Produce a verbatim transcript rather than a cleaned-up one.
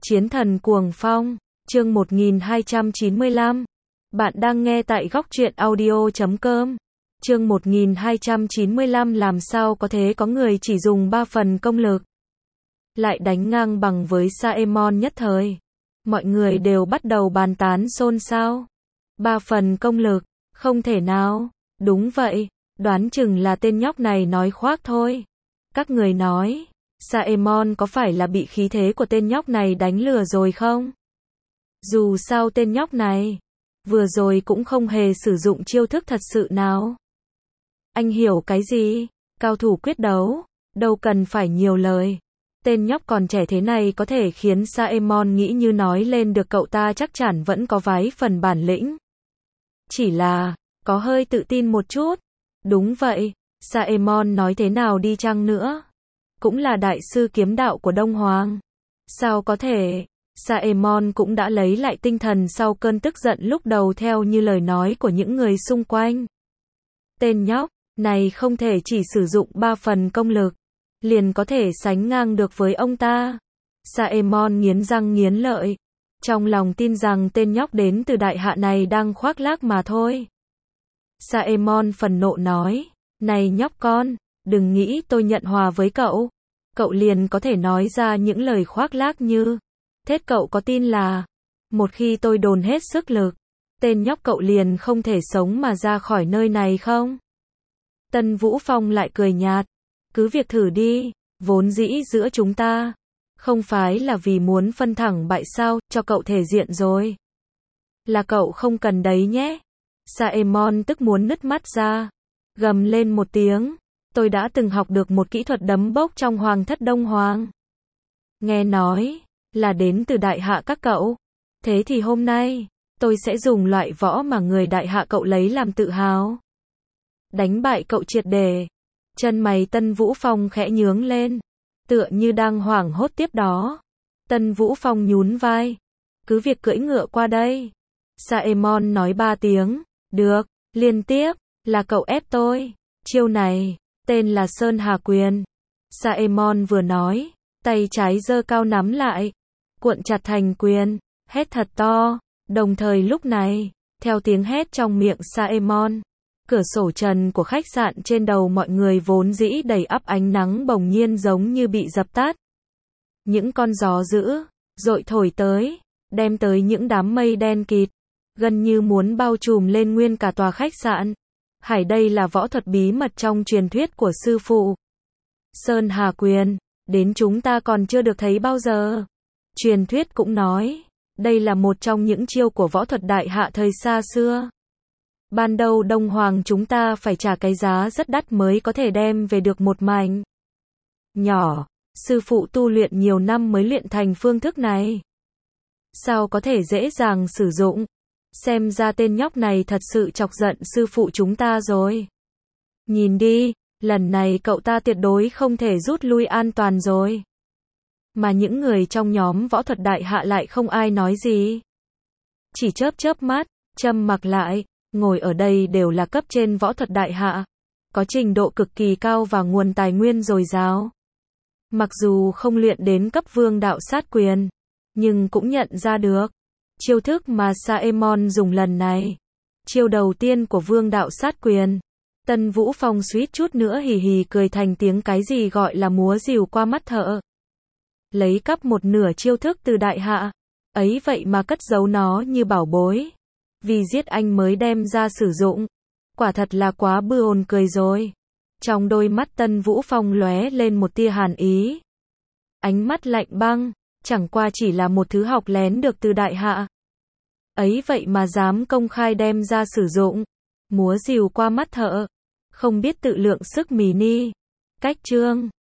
Chiến thần cuồng phong, chương một nghìn hai trăm chín mươi lăm. Bạn đang nghe tại góc truyện audio chấm com. Chương một nghìn hai trăm chín mươi lăm làm sao có thể có người chỉ dùng ba phần công lực lại đánh ngang bằng với Saemon nhất thời. Mọi người đều bắt đầu bàn tán xôn xao. Ba phần công lực, không thể nào. Đúng vậy, đoán chừng là tên nhóc này nói khoác thôi. Các người nói, Saemon có phải là bị khí thế của tên nhóc này đánh lừa rồi không? Dù sao tên nhóc này vừa rồi cũng không hề sử dụng chiêu thức thật sự nào. Anh hiểu cái gì? Cao thủ quyết đấu, đâu cần phải nhiều lời. Tên nhóc còn trẻ thế này có thể khiến Saemon nghĩ như nói lên được cậu ta chắc chắn vẫn có vài phần bản lĩnh. Chỉ là, có hơi tự tin một chút. Đúng vậy, Saemon nói thế nào đi chăng nữa, cũng là đại sư kiếm đạo của Đông Hoàng. Sao có thể? Saemon cũng đã lấy lại tinh thần sau cơn tức giận lúc đầu theo như lời nói của những người xung quanh. Tên nhóc này không thể chỉ sử dụng ba phần công lực liền có thể sánh ngang được với ông ta. Saemon nghiến răng nghiến lợi, trong lòng tin rằng tên nhóc đến từ đại hạ này đang khoác lác mà thôi. Saemon phần nộ nói, này nhóc con, đừng nghĩ tôi nhận hòa với cậu. Cậu liền có thể nói ra những lời khoác lác như thế. Cậu có tin là một khi tôi dồn hết sức lực, tên nhóc cậu liền không thể sống mà ra khỏi nơi này không? Tân Vũ Phong lại cười nhạt, cứ việc thử đi, vốn dĩ giữa chúng ta không phải là vì muốn phân thẳng bại sao, cho cậu thể diện rồi. Là cậu không cần đấy nhé. Saemon tức muốn nứt mắt ra, gầm lên một tiếng, tôi đã từng học được một kỹ thuật đấm bốc trong Hoàng thất Đông Hoàng. Nghe nói là đến từ đại hạ các cậu. Thế thì hôm nay, tôi sẽ dùng loại võ mà người đại hạ cậu lấy làm tự hào. Đánh bại cậu triệt để. Chân mày Tân Vũ Phong khẽ nhướng lên, tựa như đang hoảng hốt tiếp đó. Tân Vũ Phong nhún vai, cứ việc cưỡi ngựa qua đây. Saemon nói ba tiếng, được, liên tiếp, là cậu ép tôi. Chiêu này, tên là Sơn Hà Quyền. Saemon vừa nói, tay trái giơ cao nắm lại, cuộn chặt thành quyền, hét thật to. Đồng thời lúc này, theo tiếng hét trong miệng Saemon, cửa sổ trần của khách sạn trên đầu mọi người vốn dĩ đầy ắp ánh nắng bỗng nhiên giống như bị dập tắt. Những con gió dữ, dội thổi tới, đem tới những đám mây đen kịt, gần như muốn bao trùm lên nguyên cả tòa khách sạn. Hải đây là võ thuật bí mật trong truyền thuyết của sư phụ. Sơn Hà Quyền, đến chúng ta còn chưa được thấy bao giờ. Truyền thuyết cũng nói, đây là một trong những chiêu của võ thuật đại hạ thời xa xưa. Ban đầu Đông Hoàng chúng ta phải trả cái giá rất đắt mới có thể đem về được một mảnh nhỏ. Sư phụ tu luyện nhiều năm mới luyện thành phương thức này. Sao có thể dễ dàng sử dụng? Xem ra tên nhóc này thật sự chọc giận sư phụ chúng ta rồi. Nhìn đi, lần này cậu ta tuyệt đối không thể rút lui an toàn rồi. Mà những người trong nhóm võ thuật đại hạ lại không ai nói gì. Chỉ chớp chớp mắt, trầm mặc lại. Ngồi ở đây đều là cấp trên võ thuật đại hạ, có trình độ cực kỳ cao và nguồn tài nguyên dồi dào. Mặc dù không luyện đến cấp vương đạo sát quyền, nhưng cũng nhận ra được chiêu thức mà Saemon dùng lần này. Chiêu đầu tiên của vương đạo sát quyền. Tân Vũ Phong suýt chút nữa hì hì cười thành tiếng cái gì gọi là múa rìu qua mắt thợ. Lấy cắp một nửa chiêu thức từ đại hạ, ấy vậy mà cất giấu nó như bảo bối. Vì giết anh mới đem ra sử dụng. Quả thật là quá bư ồn cười rồi. Trong đôi mắt Tân Vũ Phong lóe lên một tia hàn ý. Ánh mắt lạnh băng, chẳng qua chỉ là một thứ học lén được từ đại hạ. Ấy vậy mà dám công khai đem ra sử dụng. Múa rìu qua mắt thợ. Không biết tự lượng sức mì ni. Cách chương.